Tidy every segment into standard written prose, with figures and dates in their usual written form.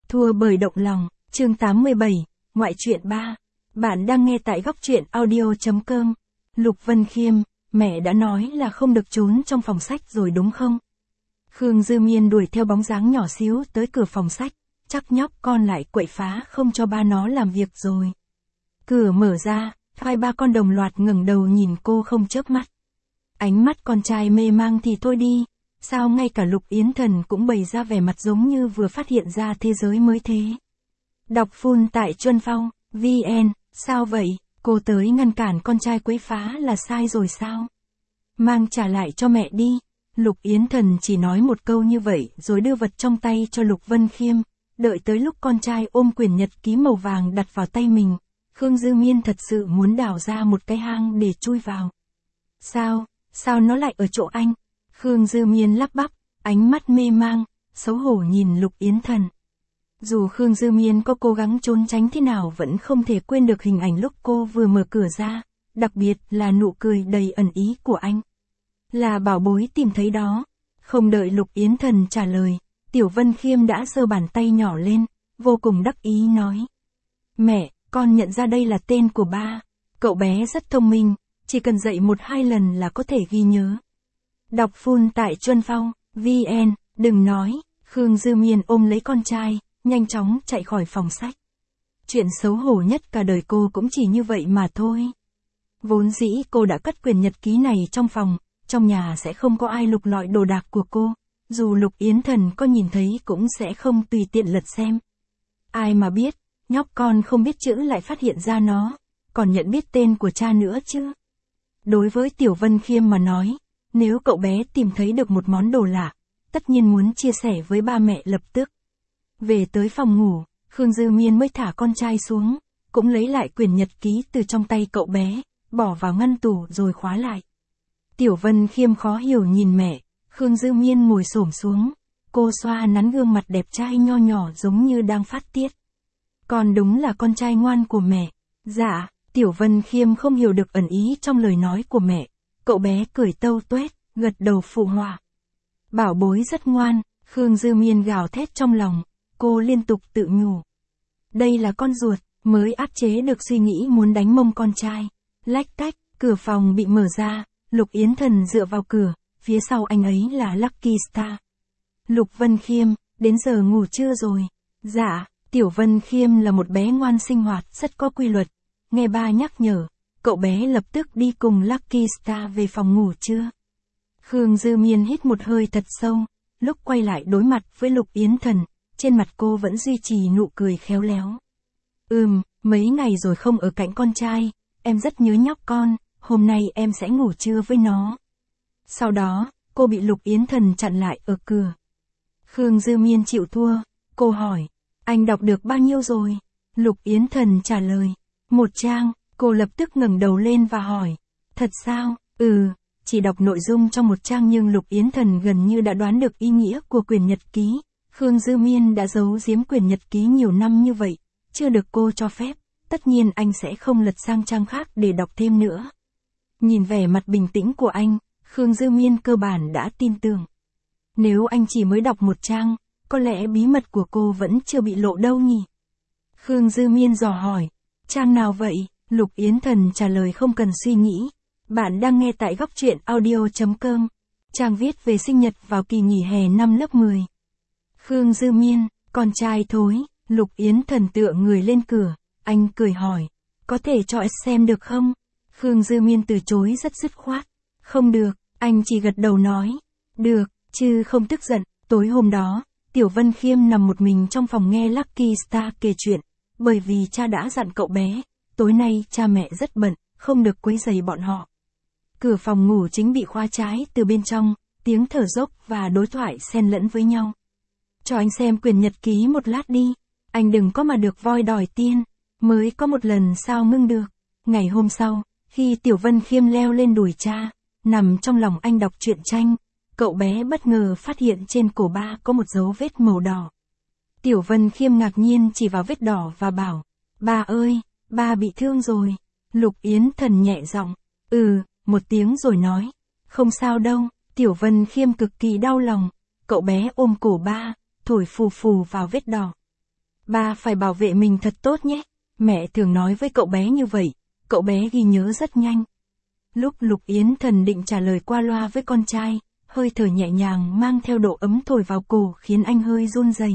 Thua bởi động lòng, chương 87, ngoại truyện 3. Bạn đang nghe tại góc truyện audio.com. Lục Vân Khiêm, mẹ đã nói là không được trốn trong phòng sách rồi đúng không? Khương Dư Miên đuổi theo bóng dáng nhỏ xíu tới cửa phòng sách, chắc nhóc con lại quậy phá không cho ba nó làm việc rồi. Cửa mở ra, hai ba con đồng loạt ngẩng đầu nhìn cô không chớp mắt. Ánh mắt con trai mê mang thì thôi đi, sao ngay cả Lục Yến Thần cũng bày ra vẻ mặt giống như vừa phát hiện ra thế giới mới thế. Đọc full tại Chuân Phong, VN, sao vậy, cô tới ngăn cản con trai quấy phá là sai rồi sao? Mang trả lại cho mẹ đi. Lục Yến Thần chỉ nói một câu như vậy rồi đưa vật trong tay cho Lục Vân Khiêm, đợi tới lúc con trai ôm quyển nhật ký màu vàng đặt vào tay mình, Khương Dư Miên thật sự muốn đào ra một cái hang để chui vào. Sao nó lại ở chỗ anh? Khương Dư Miên lắp bắp, ánh mắt mê mang, xấu hổ nhìn Lục Yến Thần. Dù Khương Dư Miên có cố gắng trốn tránh thế nào vẫn không thể quên được hình ảnh lúc cô vừa mở cửa ra, đặc biệt là nụ cười đầy ẩn ý của anh. Là bảo bối tìm thấy đó. Không đợi Lục Yến Thần trả lời, Tiểu Vân Khiêm đã giơ bàn tay nhỏ lên, vô cùng đắc ý nói. Mẹ, con nhận ra đây là tên của ba. Cậu bé rất thông minh, chỉ cần dạy 1-2 lần là có thể ghi nhớ. Đọc full tại Chuân Phong, VN, đừng nói. Khương Dư Miên ôm lấy con trai, nhanh chóng chạy khỏi phòng sách. Chuyện xấu hổ nhất cả đời cô cũng chỉ như vậy mà thôi. Vốn dĩ cô đã cất quyển nhật ký này trong phòng, trong nhà sẽ không có ai lục lọi đồ đạc của cô, dù Lục Yến Thần có nhìn thấy cũng sẽ không tùy tiện lật xem. Ai mà biết, nhóc con không biết chữ lại phát hiện ra nó, còn nhận biết tên của cha nữa chứ. Đối với Tiểu Vân Khiêm mà nói, nếu cậu bé tìm thấy được một món đồ lạ, tất nhiên muốn chia sẻ với ba mẹ lập tức. Về tới phòng ngủ, Khương Dư Miên mới thả con trai xuống, cũng lấy lại quyển nhật ký từ trong tay cậu bé, bỏ vào ngăn tủ rồi khóa lại. Tiểu Vân Khiêm khó hiểu nhìn mẹ, Khương Dư Miên ngồi xổm xuống, cô xoa nắn gương mặt đẹp trai nho nhỏ giống như đang phát tiết. Con đúng là con trai ngoan của mẹ. Dạ, Tiểu Vân Khiêm không hiểu được ẩn ý trong lời nói của mẹ, cậu bé cười tâu tuét, gật đầu phụ họa. Bảo bối rất ngoan, Khương Dư Miên gào thét trong lòng, cô liên tục tự nhủ. Đây là con ruột, mới áp chế được suy nghĩ muốn đánh mông con trai. Lách cách, cửa phòng bị mở ra, Lục Yến Thần dựa vào cửa, phía sau anh ấy là Lucky Star. Lục Vân Khiêm, đến giờ ngủ trưa rồi. Dạ, Tiểu Vân Khiêm là một bé ngoan sinh hoạt rất có quy luật. Nghe ba nhắc nhở, cậu bé lập tức đi cùng Lucky Star về phòng ngủ trưa. Khương Dư Miên hít một hơi thật sâu, lúc quay lại đối mặt với Lục Yến Thần, trên mặt cô vẫn duy trì nụ cười khéo léo. Mấy ngày rồi không ở cạnh con trai, em rất nhớ nhóc con, hôm nay em sẽ ngủ trưa với nó. Sau đó, cô bị Lục Yến Thần chặn lại ở cửa. Khương Dư Miên chịu thua, cô hỏi, anh đọc được bao nhiêu rồi? Lục Yến Thần trả lời, 1 trang, cô lập tức ngẩng đầu lên và hỏi, thật sao? Chỉ đọc nội dung trong 1 trang nhưng Lục Yến Thần gần như đã đoán được ý nghĩa của quyển nhật ký. Khương Dư Miên đã giấu giếm quyển nhật ký nhiều năm như vậy, chưa được cô cho phép, tất nhiên anh sẽ không lật sang trang khác để đọc thêm nữa. Nhìn vẻ mặt bình tĩnh của anh, Khương Dư Miên cơ bản đã tin tưởng. Nếu anh chỉ mới đọc 1 trang, có lẽ bí mật của cô vẫn chưa bị lộ đâu nhỉ? Khương Dư Miên dò hỏi, trang nào vậy? Lục Yến Thần trả lời không cần suy nghĩ. Bạn đang nghe tại góc truyện audio.com. Trang viết về sinh nhật vào kỳ nghỉ hè năm lớp 10. Khương Dư Miên, con trai thối. Lục Yến Thần tựa người lên cửa, anh cười hỏi, có thể cho xem được không? Khương Dư Miên từ chối rất dứt khoát. Không được, anh chỉ gật đầu nói, được, chứ không tức giận. Tối hôm đó, Tiểu Vân Khiêm nằm một mình trong phòng nghe Lucky Star kể chuyện, bởi vì cha đã dặn cậu bé, tối nay cha mẹ rất bận, không được quấy rầy bọn họ. Cửa phòng ngủ chính bị khóa trái từ bên trong, tiếng thở dốc và đối thoại xen lẫn với nhau. Cho anh xem quyển nhật ký một lát đi, anh đừng có mà được voi đòi tiên, mới có một lần sao ngưng được. Ngày hôm sau, khi Tiểu Vân Khiêm leo lên đùi cha, nằm trong lòng anh đọc truyện tranh, cậu bé bất ngờ phát hiện trên cổ ba có một dấu vết màu đỏ. Tiểu Vân Khiêm ngạc nhiên chỉ vào vết đỏ và bảo, ba ơi, ba bị thương rồi. Lục Yến Thần nhẹ giọng, một tiếng rồi nói, không sao đâu. Tiểu Vân Khiêm cực kỳ đau lòng, cậu bé ôm cổ ba, thổi phù phù vào vết đỏ. Ba phải bảo vệ mình thật tốt nhé. Mẹ thường nói với cậu bé như vậy, cậu bé ghi nhớ rất nhanh. Lúc Lục Yến Thần định trả lời qua loa với con trai, hơi thở nhẹ nhàng mang theo độ ấm thổi vào cổ khiến anh hơi run rẩy.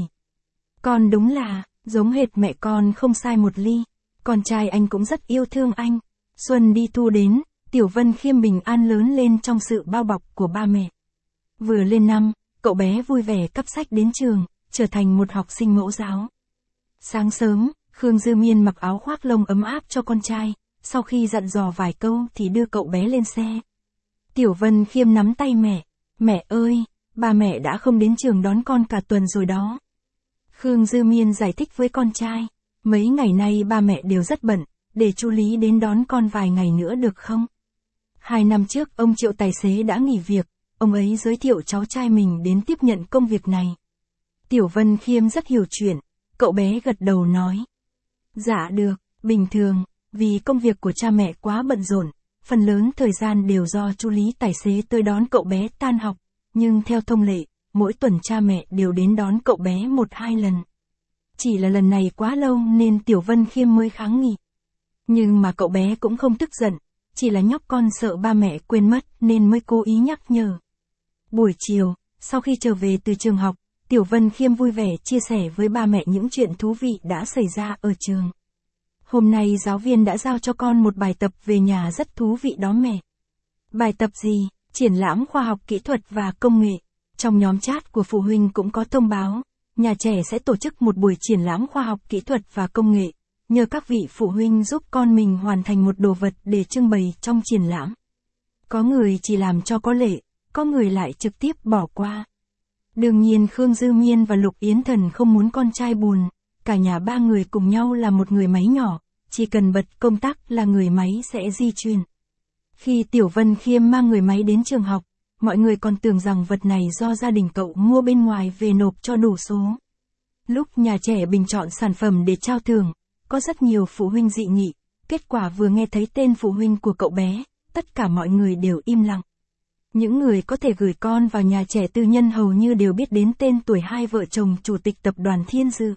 Con đúng là, giống hệt mẹ con không sai một ly. Con trai anh cũng rất yêu thương anh. Xuân đi thu đến, Tiểu Vân Khiêm bình an lớn lên trong sự bao bọc của ba mẹ. Vừa lên năm, cậu bé vui vẻ cắp sách đến trường, trở thành một học sinh mẫu giáo. Sáng sớm, Khương Dư Miên mặc áo khoác lông ấm áp cho con trai, sau khi dặn dò vài câu thì đưa cậu bé lên xe. Tiểu Vân Khiêm nắm tay mẹ. Mẹ ơi, ba mẹ đã không đến trường đón con cả tuần rồi đó. Khương Dư Miên giải thích với con trai. Mấy ngày nay ba mẹ đều rất bận, để chú Lý đến đón con vài ngày nữa được không? 2 năm trước ông Triệu tài xế đã nghỉ việc, ông ấy giới thiệu cháu trai mình đến tiếp nhận công việc này. Tiểu Vân Khiêm rất hiểu chuyện, cậu bé gật đầu nói. Dạ được, bình thường, vì công việc của cha mẹ quá bận rộn, phần lớn thời gian đều do chú Lý tài xế tới đón cậu bé tan học, nhưng theo thông lệ, mỗi tuần cha mẹ đều đến đón cậu bé 1-2 lần. Chỉ là lần này quá lâu nên Tiểu Vân Khiêm mới kháng nghị. Nhưng mà cậu bé cũng không tức giận, chỉ là nhóc con sợ ba mẹ quên mất nên mới cố ý nhắc nhở. Buổi chiều, sau khi trở về từ trường học, Tiểu Vân Khiêm vui vẻ chia sẻ với ba mẹ những chuyện thú vị đã xảy ra ở trường. Hôm nay giáo viên đã giao cho con một bài tập về nhà rất thú vị đó mẹ. Bài tập gì? Triển lãm khoa học kỹ thuật và công nghệ. Trong nhóm chat của phụ huynh cũng có thông báo, nhà trẻ sẽ tổ chức một buổi triển lãm khoa học kỹ thuật và công nghệ, nhờ các vị phụ huynh giúp con mình hoàn thành một đồ vật để trưng bày trong triển lãm. Có người chỉ làm cho có lệ, có người lại trực tiếp bỏ qua. Đương nhiên Khương Dư Miên và Lục Yến Thần không muốn con trai buồn, cả nhà ba người cùng nhau là một người máy nhỏ, chỉ cần bật công tắc là người máy sẽ di chuyển. Khi Tiểu Vân Khiêm mang người máy đến trường học, mọi người còn tưởng rằng vật này do gia đình cậu mua bên ngoài về nộp cho đủ số. Lúc nhà trẻ bình chọn sản phẩm để trao thưởng, có rất nhiều phụ huynh dị nghị, kết quả vừa nghe thấy tên phụ huynh của cậu bé, tất cả mọi người đều im lặng. Những người có thể gửi con vào nhà trẻ tư nhân hầu như đều biết đến tên tuổi hai vợ chồng chủ tịch tập đoàn Thiên Dư.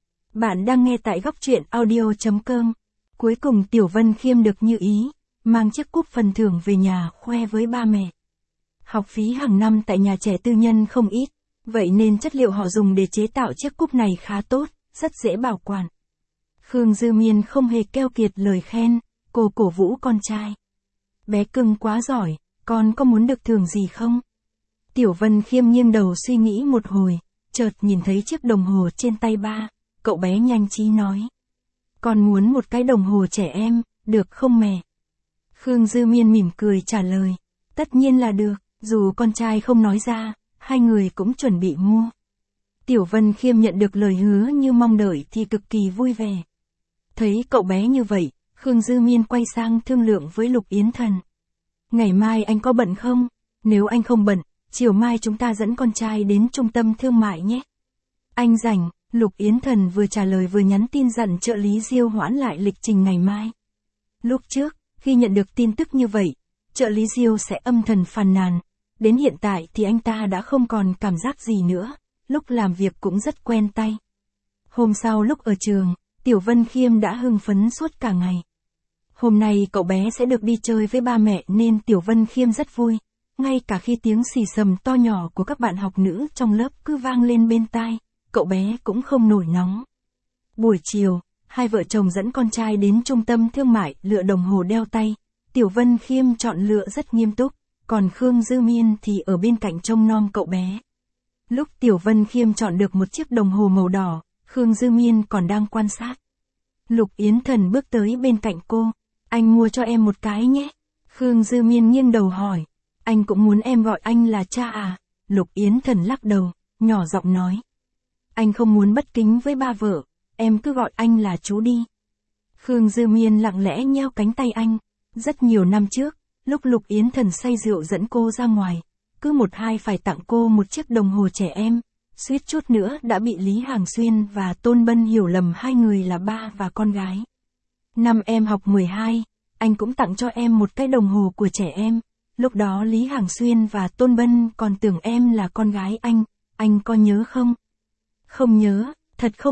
Bạn đang nghe tại góc truyện audio.com. Cuối cùng Tiểu Vân Khiêm được như ý, mang chiếc cúp phần thưởng về nhà khoe với ba mẹ. Học phí hàng năm tại nhà trẻ tư nhân không ít, vậy nên chất liệu họ dùng để chế tạo chiếc cúp này khá tốt, rất dễ bảo quản. Khương Dư Miên không hề keo kiệt lời khen, cô cổ vũ con trai. Bé cưng quá giỏi, con có muốn được thưởng gì không? Tiểu Vân Khiêm nghiêng đầu suy nghĩ một hồi, chợt nhìn thấy chiếc đồng hồ trên tay ba, cậu bé nhanh trí nói. Con muốn một cái đồng hồ trẻ em, được không mẹ? Khương Dư Miên mỉm cười trả lời, tất nhiên là được, dù con trai không nói ra, hai người cũng chuẩn bị mua. Tiểu Vân Khiêm nhận được lời hứa như mong đợi thì cực kỳ vui vẻ. Thấy cậu bé như vậy, Khương Dư Miên quay sang thương lượng với Lục Yến Thần. Ngày mai anh có bận không? Nếu anh không bận, chiều mai chúng ta dẫn con trai đến trung tâm thương mại nhé. Anh rảnh, Lục Yến Thần vừa trả lời vừa nhắn tin dặn trợ lý Diêu hoãn lại lịch trình ngày mai. Lúc trước, khi nhận được tin tức như vậy, trợ lý Diêu sẽ âm thầm phàn nàn. Đến hiện tại thì anh ta đã không còn cảm giác gì nữa, lúc làm việc cũng rất quen tay. Hôm sau lúc ở trường, Tiểu Vân Khiêm đã hưng phấn suốt cả ngày. Hôm nay cậu bé sẽ được đi chơi với ba mẹ nên Tiểu Vân Khiêm rất vui, ngay cả khi tiếng xì xầm to nhỏ của các bạn học nữ trong lớp cứ vang lên bên tai, cậu bé cũng không nổi nóng. Buổi chiều, hai vợ chồng dẫn con trai đến trung tâm thương mại lựa đồng hồ đeo tay, Tiểu Vân Khiêm chọn lựa rất nghiêm túc, còn Khương Dư Miên thì ở bên cạnh trông nom cậu bé. Lúc Tiểu Vân Khiêm chọn được một chiếc đồng hồ màu đỏ, Khương Dư Miên còn đang quan sát. Lục Yến Thần bước tới bên cạnh cô, anh mua cho em một cái nhé. Khương Dư Miên nghiêng đầu hỏi, anh cũng muốn em gọi anh là cha à? Lục Yến Thần lắc đầu, nhỏ giọng nói. Anh không muốn bất kính với ba vợ, em cứ gọi anh là chú đi. Khương Dư Miên lặng lẽ nheo cánh tay anh. Rất nhiều năm trước, lúc Lục Yến Thần say rượu dẫn cô ra ngoài, cứ một hai phải tặng cô một chiếc đồng hồ trẻ em, suýt chút nữa đã bị Lý Hàng Xuyên và Tôn Bân hiểu lầm hai người là ba và con gái. Năm em học 12, anh cũng tặng cho em một cái đồng hồ của trẻ em, lúc đó Lý Hàng Xuyên và Tôn Bân còn tưởng em là con gái anh có nhớ không? Không nhớ, thật không vậy,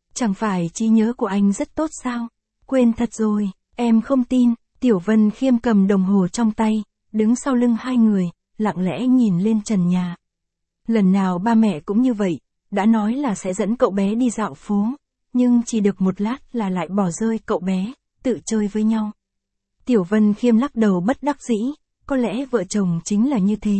Chẳng phải trí nhớ của anh rất tốt sao? Quên thật rồi, em không tin. Tiểu Vân Khiêm cầm đồng hồ trong tay, đứng sau lưng hai người, lặng lẽ nhìn lên trần nhà. Lần nào ba mẹ cũng như vậy, đã nói là sẽ dẫn cậu bé đi dạo phố, nhưng chỉ được một lát là lại bỏ rơi cậu bé, tự chơi với nhau. Tiểu Vân Khiêm lắc đầu bất đắc dĩ, có lẽ vợ chồng chính là như thế.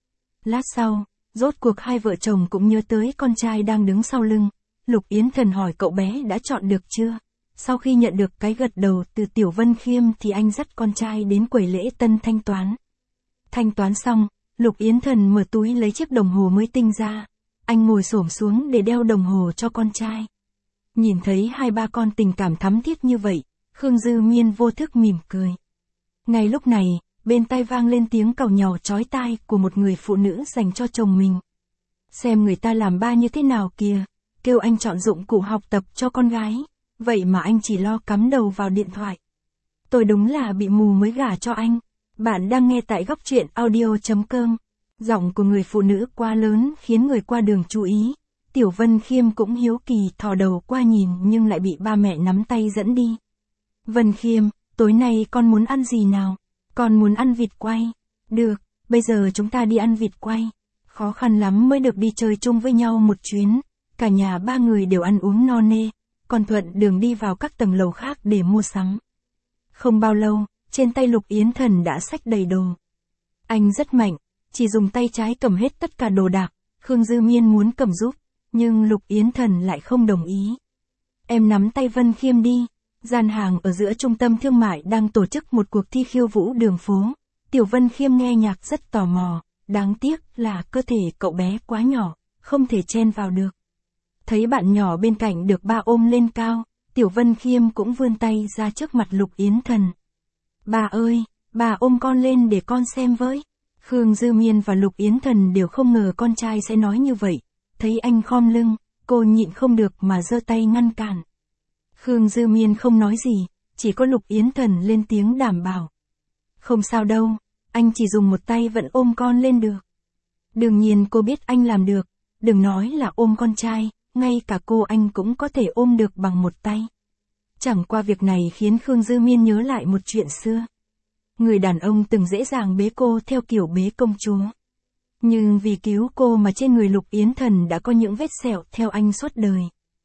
Lát sau, rốt cuộc hai vợ chồng cũng nhớ tới con trai đang đứng sau lưng. Lục Yến Thần hỏi cậu bé đã chọn được chưa? Sau khi nhận được cái gật đầu từ Tiểu Vân Khiêm thì anh dắt con trai đến quầy lễ tân thanh toán. Thanh toán xong, Lục Yến Thần mở túi lấy chiếc đồng hồ mới tinh ra. Anh ngồi xổm xuống để đeo đồng hồ cho con trai. Nhìn thấy hai ba con tình cảm thắm thiết như vậy, Khương Dư Miên vô thức mỉm cười. Ngay lúc này, bên tai vang lên tiếng càu nhàu chói tai của một người phụ nữ dành cho chồng mình. Xem người ta làm ba như thế nào kìa, kêu anh chọn dụng cụ học tập cho con gái, vậy mà anh chỉ lo cắm đầu vào điện thoại. Tôi đúng là bị mù mới gả cho anh. Bạn đang nghe tại góc truyện audio.com. Giọng của người phụ nữ quá lớn khiến người qua đường chú ý. Tiểu Vân Khiêm cũng hiếu kỳ thò đầu qua nhìn nhưng lại bị ba mẹ nắm tay dẫn đi. Vân Khiêm, tối nay con muốn ăn gì nào? Con muốn ăn vịt quay. Được, bây giờ chúng ta đi ăn vịt quay. Khó khăn lắm mới được đi chơi chung với nhau một chuyến. Cả nhà ba người đều ăn uống no nê, còn thuận đường đi vào các tầng lầu khác để mua sắm. Không bao lâu, trên tay Lục Yến Thần đã xách đầy đồ. Anh rất mạnh, chỉ dùng tay trái cầm hết tất cả đồ đạc. Khương Dư Miên muốn cầm giúp, nhưng Lục Yến Thần lại không đồng ý. Em nắm tay Vân Khiêm đi. Gian hàng ở giữa trung tâm thương mại đang tổ chức một cuộc thi khiêu vũ đường phố. Tiểu Vân Khiêm nghe nhạc rất tò mò, đáng tiếc là cơ thể cậu bé quá nhỏ, không thể chen vào được. Thấy bạn nhỏ bên cạnh được ba ôm lên cao, Tiểu Vân Khiêm cũng vươn tay ra trước mặt Lục Yến Thần. Bà ơi, bà ôm con lên để con xem với. Khương Dư Miên và Lục Yến Thần đều không ngờ con trai sẽ nói như vậy. Thấy anh khom lưng, cô nhịn không được mà giơ tay ngăn cản. Khương Dư Miên không nói gì, chỉ có Lục Yến Thần lên tiếng đảm bảo. Không sao đâu, anh chỉ dùng một tay vẫn ôm con lên được. Đương nhiên cô biết anh làm được, đừng nói là ôm con trai, ngay cả cô anh cũng có thể ôm được bằng một tay. Chẳng qua việc này khiến Khương Dư Miên nhớ lại một chuyện xưa. Người đàn ông từng dễ dàng bế cô theo kiểu bế công chúa. Nhưng vì cứu cô mà trên người Lục Yến Thần đã có những vết sẹo theo anh suốt đời.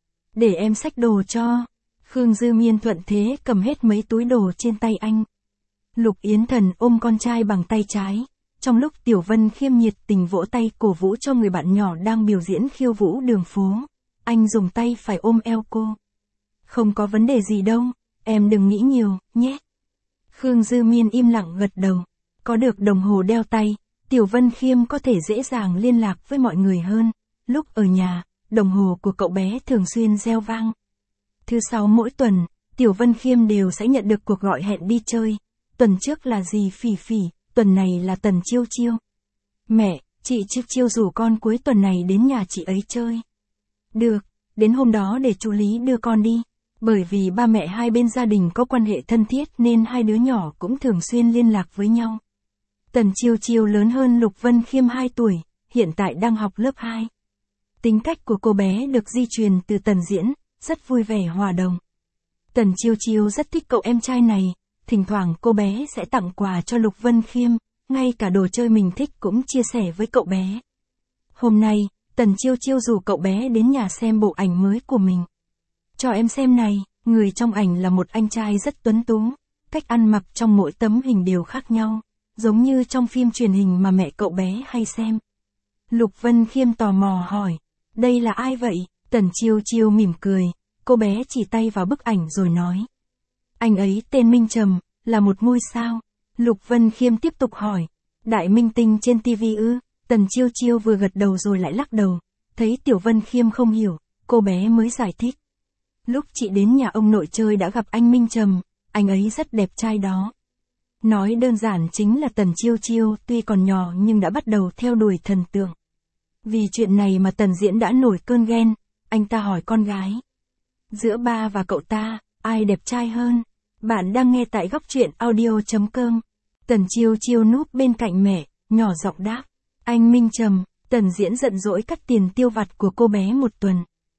Để em xách đồ cho. Khương Dư Miên thuận thế cầm hết mấy túi đồ trên tay anh. Lục Yến Thần ôm con trai bằng tay trái. Trong lúc Tiểu Vân Khiêm nhiệt tình vỗ tay cổ vũ cho người bạn nhỏ đang biểu diễn khiêu vũ đường phố, anh dùng tay phải ôm eo cô. Không có vấn đề gì đâu, em đừng nghĩ nhiều, nhé. Khương Dư Miên im lặng gật đầu. Có được đồng hồ đeo tay, Tiểu Vân Khiêm có thể dễ dàng liên lạc với mọi người hơn. Lúc ở nhà, đồng hồ của cậu bé thường xuyên reo vang. Thứ sáu mỗi tuần, Tiểu Vân Khiêm đều sẽ nhận được cuộc gọi hẹn đi chơi. Tuần trước là dì Phỉ Phỉ, tuần này là Tần Chiêu Chiêu. Mẹ, chị Chiêu Chiêu rủ con cuối tuần này đến nhà chị ấy chơi. Được, đến hôm đó để chú Lý đưa con đi. Bởi vì ba mẹ hai bên gia đình có quan hệ thân thiết nên hai đứa nhỏ cũng thường xuyên liên lạc với nhau. Tần Chiêu Chiêu lớn hơn Lục Vân Khiêm 2 tuổi, hiện tại đang học lớp 2. Tính cách của cô bé được di truyền từ Tần Diễn, rất vui vẻ hòa đồng. Tần Chiêu Chiêu rất thích cậu em trai này, thỉnh thoảng cô bé sẽ tặng quà cho Lục Vân Khiêm, ngay cả đồ chơi mình thích cũng chia sẻ với cậu bé. Hôm nay, Tần Chiêu Chiêu rủ cậu bé đến nhà xem bộ ảnh mới của mình. Cho em xem này, người trong ảnh là một anh trai rất tuấn tú, cách ăn mặc trong mỗi tấm hình đều khác nhau, giống như trong phim truyền hình mà mẹ cậu bé hay xem. Lục Vân Khiêm tò mò hỏi, đây là ai vậy? Tần Chiêu Chiêu mỉm cười, cô bé chỉ tay vào bức ảnh rồi nói. Anh ấy tên Minh Trầm, là một ngôi sao. Lục Vân Khiêm tiếp tục hỏi, đại minh tinh trên TV ư? Tần Chiêu Chiêu vừa gật đầu rồi lại lắc đầu, thấy Tiểu Vân Khiêm không hiểu, cô bé mới giải thích. Lúc chị đến nhà ông nội chơi đã gặp anh Minh Trầm, anh ấy rất đẹp trai đó. Nói đơn giản chính là Tần Chiêu Chiêu tuy còn nhỏ nhưng đã bắt đầu theo đuổi thần tượng. Vì chuyện này mà Tần Diễn đã nổi cơn ghen, anh ta hỏi con gái. Giữa ba và cậu ta, ai đẹp trai hơn? Bạn đang nghe tại góc truyện audio.com. Tần Chiêu Chiêu núp bên cạnh mẹ, nhỏ giọng đáp. Anh Minh Trầm. Tần Diễn giận dỗi cắt tiền tiêu vặt của cô bé một tuần.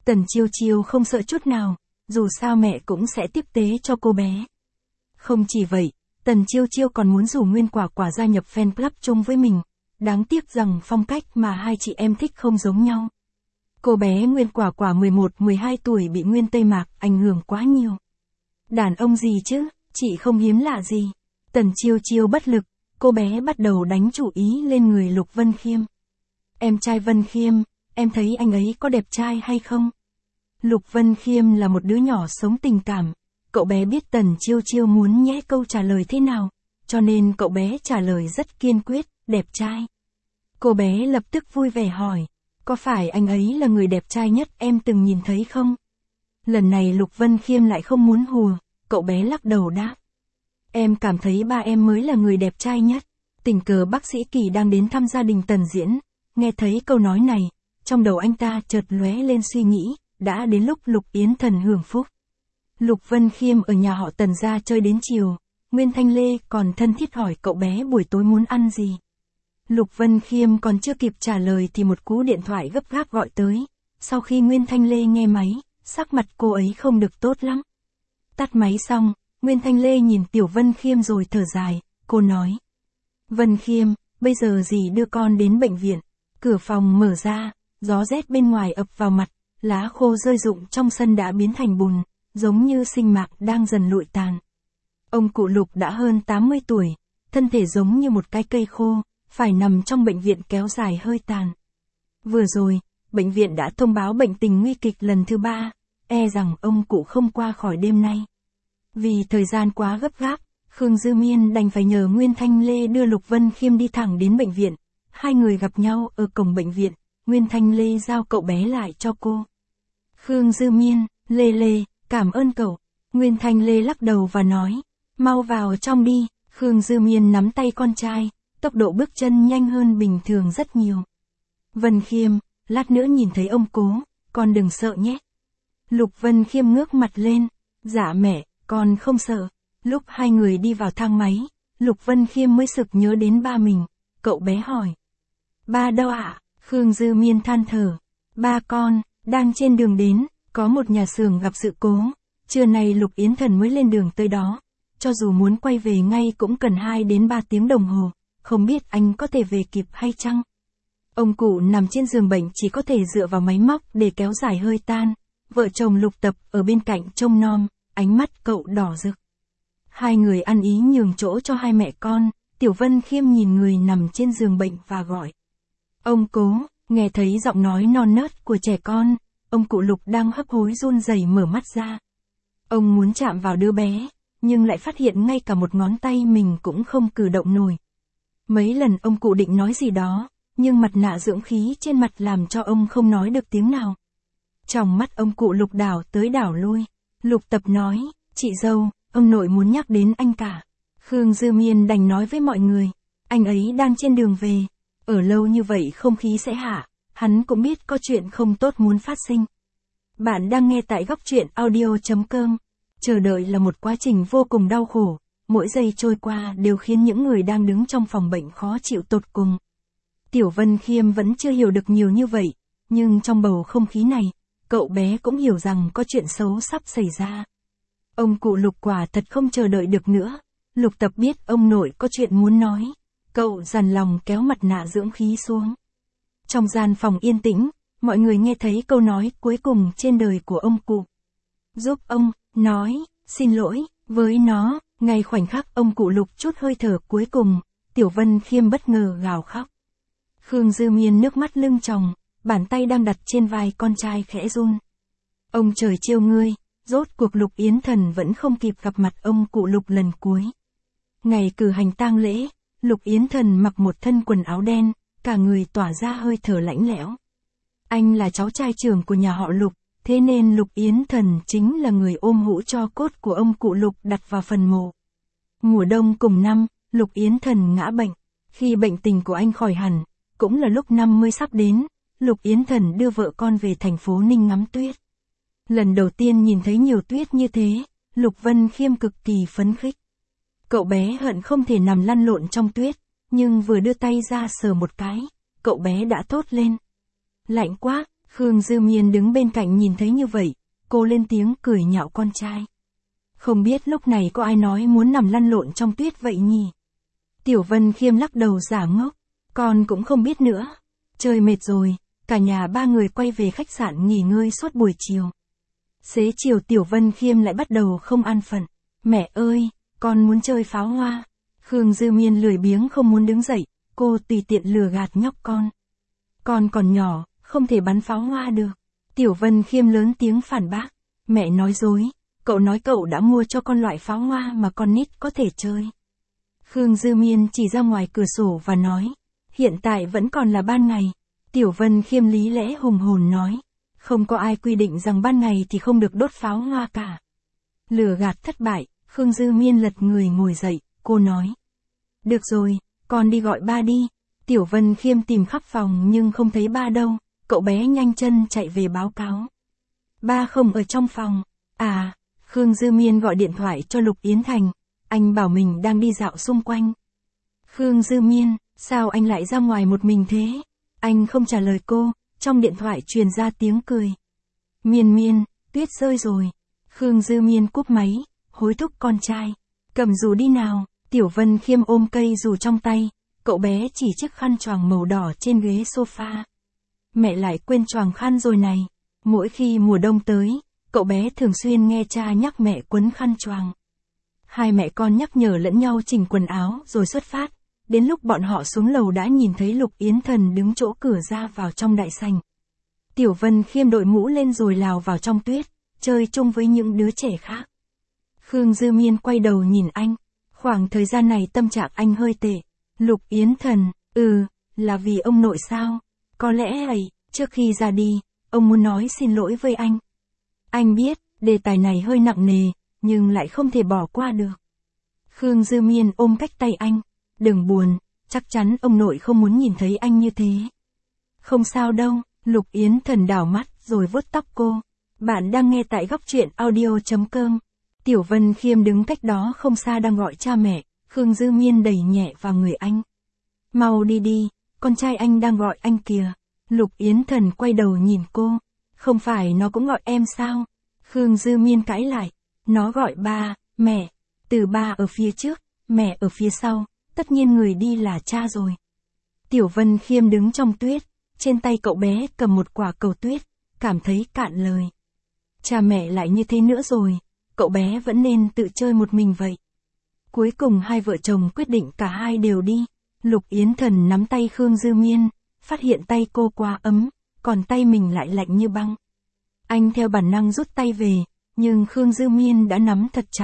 Tần Chiêu Chiêu không sợ chút nào, dù sao mẹ cũng sẽ tiếp tế cho cô bé. Không chỉ vậy, Tần Chiêu Chiêu còn muốn rủ Nguyên Quả Quả gia nhập fan club chung với mình. Đáng tiếc rằng phong cách mà hai chị em thích không giống nhau. Cô bé Nguyên Quả Quả 11-12 tuổi bị Nguyên Tây Mạc ảnh hưởng quá nhiều. Đàn ông gì chứ, chị không hiếm lạ gì. Tần Chiêu Chiêu bất lực, cô bé bắt đầu đánh chủ ý lên người Lục Vân Khiêm. Em trai Vân Khiêm, em thấy anh ấy có đẹp trai hay không? Lục Vân Khiêm là một đứa nhỏ sống tình cảm. Cậu bé biết Tần Chiêu Chiêu muốn nhẽ câu trả lời thế nào, cho nên cậu bé trả lời rất kiên quyết, đẹp trai. Cô bé lập tức vui vẻ hỏi, có phải anh ấy là người đẹp trai nhất em từng nhìn thấy không? Lần này Lục Vân Khiêm lại không muốn hùa, cậu bé lắc đầu đáp. Em cảm thấy ba em mới là người đẹp trai nhất. Tình cờ bác sĩ Kỳ đang đến thăm gia đình Tần Diễn, nghe thấy câu nói này, trong đầu anh ta chợt lóe lên suy nghĩ, đã đến lúc Lục Yến Thần hưởng phúc. Lục Vân Khiêm ở nhà họ Tần ra chơi đến chiều, Nguyên Thanh Lê còn thân thiết hỏi cậu bé buổi tối muốn ăn gì. Lục Vân Khiêm còn chưa kịp trả lời thì một cú điện thoại gấp gáp gọi tới. Sau khi Nguyên Thanh Lê nghe máy, sắc mặt cô ấy không được tốt lắm. Tắt máy xong, Nguyên Thanh Lê nhìn Tiểu Vân Khiêm rồi thở dài, cô nói. Vân Khiêm, bây giờ dì đưa con đến bệnh viện. Cửa phòng mở ra, gió rét bên ngoài ập vào mặt, lá khô rơi rụng trong sân đã biến thành bùn, giống như sinh mạc đang dần lụi tàn. Ông cụ Lục đã hơn 80 tuổi, thân thể giống như một cái cây khô, phải nằm trong bệnh viện kéo dài hơi tàn. Vừa rồi, bệnh viện đã thông báo bệnh tình nguy kịch lần thứ 3, e rằng ông cụ không qua khỏi đêm nay. Vì thời gian quá gấp gáp, Khương Dư Miên đành phải nhờ Nguyên Thanh Lê đưa Lục Vân Khiêm đi thẳng đến bệnh viện. Hai người gặp nhau ở cổng bệnh viện, Nguyên Thanh Lê giao cậu bé lại cho cô. Khương Dư Miên, Lê, cảm ơn cậu. Nguyên Thanh Lê lắc đầu và nói, mau vào trong đi. Khương Dư Miên nắm tay con trai, tốc độ bước chân nhanh hơn bình thường rất nhiều. Vân Khiêm, lát nữa nhìn thấy ông cố, con đừng sợ nhé. Lục Vân Khiêm ngước mặt lên, dạ mẹ, con không sợ. Lúc hai người đi vào thang máy, Lục Vân Khiêm mới sực nhớ đến ba mình, cậu bé hỏi. Ba đâu ạ? Khương Dư Miên than thở. Ba con, đang trên đường đến, có một nhà xưởng gặp sự cố, trưa nay Lục Yến Thần mới lên đường tới đó. Cho dù muốn quay về ngay cũng cần 2 đến 3 tiếng đồng hồ, không biết anh có thể về kịp hay chăng? Ông cụ nằm trên giường bệnh chỉ có thể dựa vào máy móc để kéo dài hơi tan. Vợ chồng Lục Tập ở bên cạnh trông nom, ánh mắt cậu đỏ rực. Hai người ăn ý nhường chỗ cho hai mẹ con, Tiểu Vân Khiêm nhìn người nằm trên giường bệnh và gọi. Ông cố, nghe thấy giọng nói non nớt của trẻ con, ông cụ Lục đang hấp hối run rẩy mở mắt ra. Ông muốn chạm vào đứa bé, nhưng lại phát hiện ngay cả một ngón tay mình cũng không cử động nổi. Mấy lần ông cụ định nói gì đó, nhưng mặt nạ dưỡng khí trên mặt làm cho ông không nói được tiếng nào. Trong mắt ông cụ Lục đảo tới đảo lui, Lục Tập nói, chị dâu, ông nội muốn nhắc đến anh cả. Khương Dư Miên đành nói với mọi người, anh ấy đang trên đường về, ở lâu như vậy không khí sẽ hạ, hắn cũng biết có chuyện không tốt muốn phát sinh. Bạn đang nghe tại góc truyện audio.com. Chờ đợi là một quá trình vô cùng đau khổ, mỗi giây trôi qua đều khiến những người đang đứng trong phòng bệnh khó chịu tột cùng. Tiểu Vân Khiêm vẫn chưa hiểu được nhiều như vậy, nhưng trong bầu không khí này, cậu bé cũng hiểu rằng có chuyện xấu sắp xảy ra. Ông cụ Lục quả thật không chờ đợi được nữa, Lục Tập biết ông nội có chuyện muốn nói, cậu dằn lòng kéo mặt nạ dưỡng khí xuống. Trong gian phòng yên tĩnh, mọi người nghe thấy câu nói cuối cùng trên đời của ông cụ. Giúp ông, nói, xin lỗi, với nó, ngay khoảnh khắc ông cụ Lục chút hơi thở cuối cùng, Tiểu Vân Khiêm bất ngờ gào khóc. Khương Dư Miên nước mắt lưng tròng, bàn tay đang đặt trên vai con trai khẽ run. Ông trời trêu ngươi, rốt cuộc Lục Yến Thần vẫn không kịp gặp mặt ông cụ Lục lần cuối. Ngày cử hành tang lễ, Lục Yến Thần mặc một thân quần áo đen, cả người tỏa ra hơi thở lạnh lẽo. Anh là cháu trai trưởng của nhà họ Lục, thế nên Lục Yến Thần chính là người ôm hũ tro cốt của ông cụ Lục đặt vào phần mộ. Mùa đông cùng năm, Lục Yến Thần ngã bệnh. Khi bệnh tình của anh khỏi hẳn, cũng là lúc 50 sắp đến, Lục Yến Thần đưa vợ con về thành phố Ninh ngắm tuyết. Lần đầu tiên nhìn thấy nhiều tuyết như thế, Lục Vân Khiêm cực kỳ phấn khích. Cậu bé hận không thể nằm lăn lộn trong tuyết, nhưng vừa đưa tay ra sờ một cái, cậu bé đã thốt lên. Lạnh quá, Khương Dư Miên đứng bên cạnh nhìn thấy như vậy, cô lên tiếng cười nhạo con trai. Không biết lúc này có ai nói muốn nằm lăn lộn trong tuyết vậy nhỉ? Tiểu Vân Khiêm lắc đầu giả ngốc, con cũng không biết nữa. Chơi mệt rồi, cả nhà ba người quay về khách sạn nghỉ ngơi suốt buổi chiều. Xế chiều Tiểu Vân Khiêm lại bắt đầu không an phận. Mẹ ơi, con muốn chơi pháo hoa. Khương Dư Miên lười biếng không muốn đứng dậy, cô tùy tiện lừa gạt nhóc con. Con còn nhỏ, không thể bắn pháo hoa được. Tiểu Vân Khiêm lớn tiếng phản bác. Mẹ nói dối, cậu nói cậu đã mua cho con loại pháo hoa mà con nít có thể chơi. Khương Dư Miên chỉ ra ngoài cửa sổ và nói. Hiện tại vẫn còn là ban ngày. Tiểu Vân Khiêm lý lẽ hùng hồn nói. Không có ai quy định rằng ban ngày thì không được đốt pháo hoa cả. Lừa gạt thất bại, Khương Dư Miên lật người ngồi dậy, cô nói. Được rồi, con đi gọi ba đi. Tiểu Vân Khiêm tìm khắp phòng nhưng không thấy ba đâu, cậu bé nhanh chân chạy về báo cáo. Ba không ở trong phòng. À, Khương Dư Miên gọi điện thoại cho Lục Yến Thành, anh bảo mình đang đi dạo xung quanh. Khương Dư Miên, sao anh lại ra ngoài một mình thế? Anh không trả lời cô, trong điện thoại truyền ra tiếng cười. Miên Miên, tuyết rơi rồi. Khương Dư Miên cúp máy, hối thúc con trai. Cầm dù đi nào, Tiểu Vân Khiêm ôm cây dù trong tay, cậu bé chỉ chiếc khăn choàng màu đỏ trên ghế sofa. Mẹ lại quên choàng khăn rồi này. Mỗi khi mùa đông tới, cậu bé thường xuyên nghe cha nhắc mẹ quấn khăn choàng. Hai mẹ con nhắc nhở lẫn nhau chỉnh quần áo rồi xuất phát. Đến lúc bọn họ xuống lầu đã nhìn thấy Lục Yến Thần đứng chỗ cửa ra vào trong đại sảnh. Tiểu Vân Khiêm đội mũ lên rồi lào vào trong tuyết, chơi chung với những đứa trẻ khác. Khương Dư Miên quay đầu nhìn anh. Khoảng thời gian này tâm trạng anh hơi tệ. Lục Yến Thần, là vì ông nội sao? Có lẽ ấy, trước khi ra đi, ông muốn nói xin lỗi với anh. Anh biết, đề tài này hơi nặng nề, nhưng lại không thể bỏ qua được. Khương Dư Miên ôm cách tay anh. Đừng buồn, chắc chắn ông nội không muốn nhìn thấy anh như thế. Không sao đâu, Lục Yến Thần đảo mắt rồi vuốt tóc cô. Bạn đang nghe tại góc truyện audio.com. Tiểu Vân Khiêm đứng cách đó không xa đang gọi cha mẹ, Khương Dư Miên đẩy nhẹ vào người anh. Mau đi đi, con trai anh đang gọi anh kìa. Lục Yến Thần quay đầu nhìn cô. Không phải nó cũng gọi em sao? Khương Dư Miên cãi lại. Nó gọi ba, mẹ. Từ ba ở phía trước, mẹ ở phía sau. Tất nhiên người đi là cha rồi. Tiểu Vân Khiêm đứng trong tuyết, trên tay cậu bé cầm một quả cầu tuyết, cảm thấy cạn lời. Cha mẹ lại như thế nữa rồi, cậu bé vẫn nên tự chơi một mình vậy. Cuối cùng hai vợ chồng quyết định cả hai đều đi. Lục Yến Thần nắm tay Khương Dư Miên, phát hiện tay cô quá ấm, còn tay mình lại lạnh như băng. Anh theo bản năng rút tay về, nhưng Khương Dư Miên đã nắm thật chặt.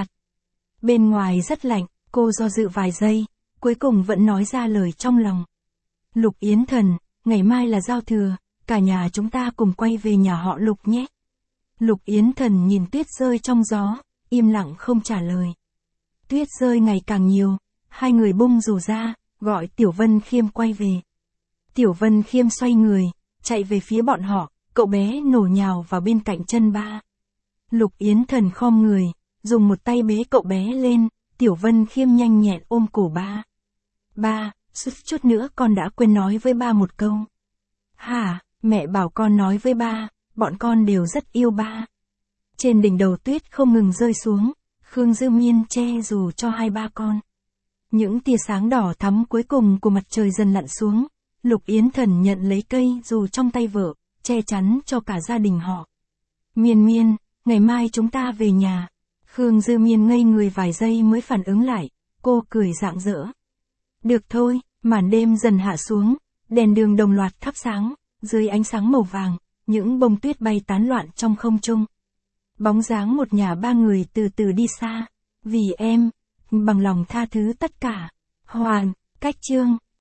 Bên ngoài rất lạnh, cô do dự vài giây, cuối cùng vẫn nói ra lời trong lòng. Lục Yến Thần, ngày mai là giao thừa, cả nhà chúng ta cùng quay về nhà họ Lục nhé. Lục Yến Thần nhìn tuyết rơi trong gió, im lặng không trả lời. Tuyết rơi ngày càng nhiều, hai người bung dù ra, gọi Tiểu Vân Khiêm quay về. Tiểu Vân Khiêm xoay người, chạy về phía bọn họ, cậu bé nổ nhào vào bên cạnh chân ba. Lục Yến Thần khom người, dùng một tay bế cậu bé lên, Tiểu Vân Khiêm nhanh nhẹn ôm cổ ba. Ba, chút nữa con đã quên nói với ba một câu. Hả, mẹ bảo con nói với ba, bọn con đều rất yêu ba. Trên đỉnh đầu tuyết không ngừng rơi xuống, Khương Dư Miên che dù cho hai ba con. Những tia sáng đỏ thắm cuối cùng của mặt trời dần lặn xuống, Lục Yến Thần nhận lấy cây dù trong tay vợ, che chắn cho cả gia đình họ. Miên Miên, ngày mai chúng ta về nhà. Khương Dư Miên ngây người vài giây mới phản ứng lại, cô cười rạng rỡ. Được thôi, màn đêm dần hạ xuống, đèn đường đồng loạt thắp sáng, dưới ánh sáng màu vàng, những bông tuyết bay tán loạn trong không trung. Bóng dáng một nhà ba người từ từ đi xa, vì em, bằng lòng tha thứ tất cả. Hoàn, cách chương.